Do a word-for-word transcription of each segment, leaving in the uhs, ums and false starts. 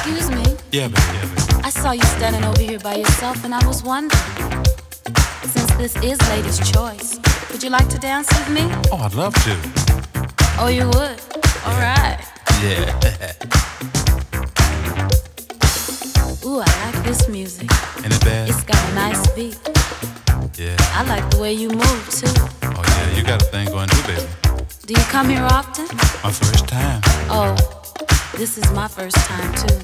Excuse me. Yeah, baby, yeah, baby. I saw you standing over here by yourself and I was wondering, since this is ladies' choice, would you like to dance with me? Oh, I'd love to. Oh, you would? All right. Yeah. Ooh, I like this music. Ain't it bad? It's got a nice beat. Yeah. I like the way you move, too. Oh, yeah, you got a thing going too, baby. Do you come here often? My first time. Oh, this is my first time, too.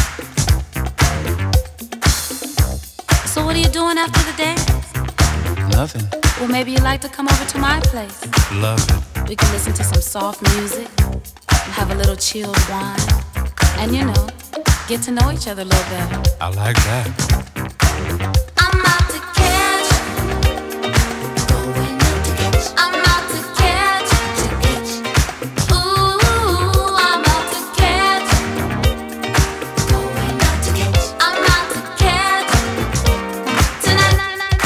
So what are you doing after the dance? Nothing. Well, maybe you'd like to come over to my place. Love it. We can listen to some soft music, have a little chilled wine, and you know, get to know each other a little better. I like that. I'm out to catch, going out to catch. I'm out to catch, to catch. Ooh, I'm out to catch, going out to catch. I'm out to catch tonight.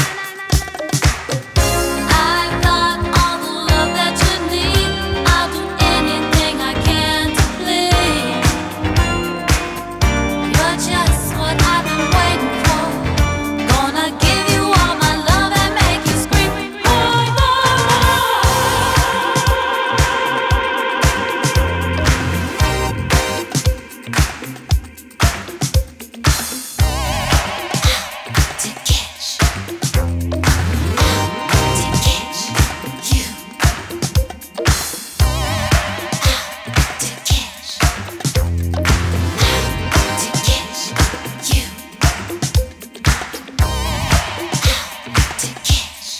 I've got all the love that you need. I'll do anything I can to please. You're just what I've been waiting for. Gonna give you all my love and make you scream more, more, to catch, to catch you, to catch, to catch you, to catch,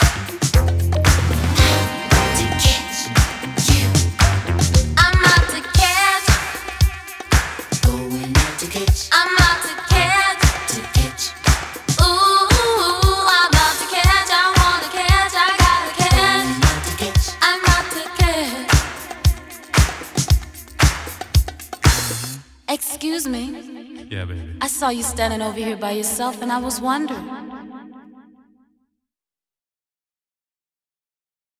to catch you. I'm out to catch, going out to catch. I'm out to catch, to catch. Ooh, I'm out to catch. I wanna catch. I gotta catch. I'm out to catch. Excuse me. Yeah, baby. I saw you standing over here by yourself and I was wondering,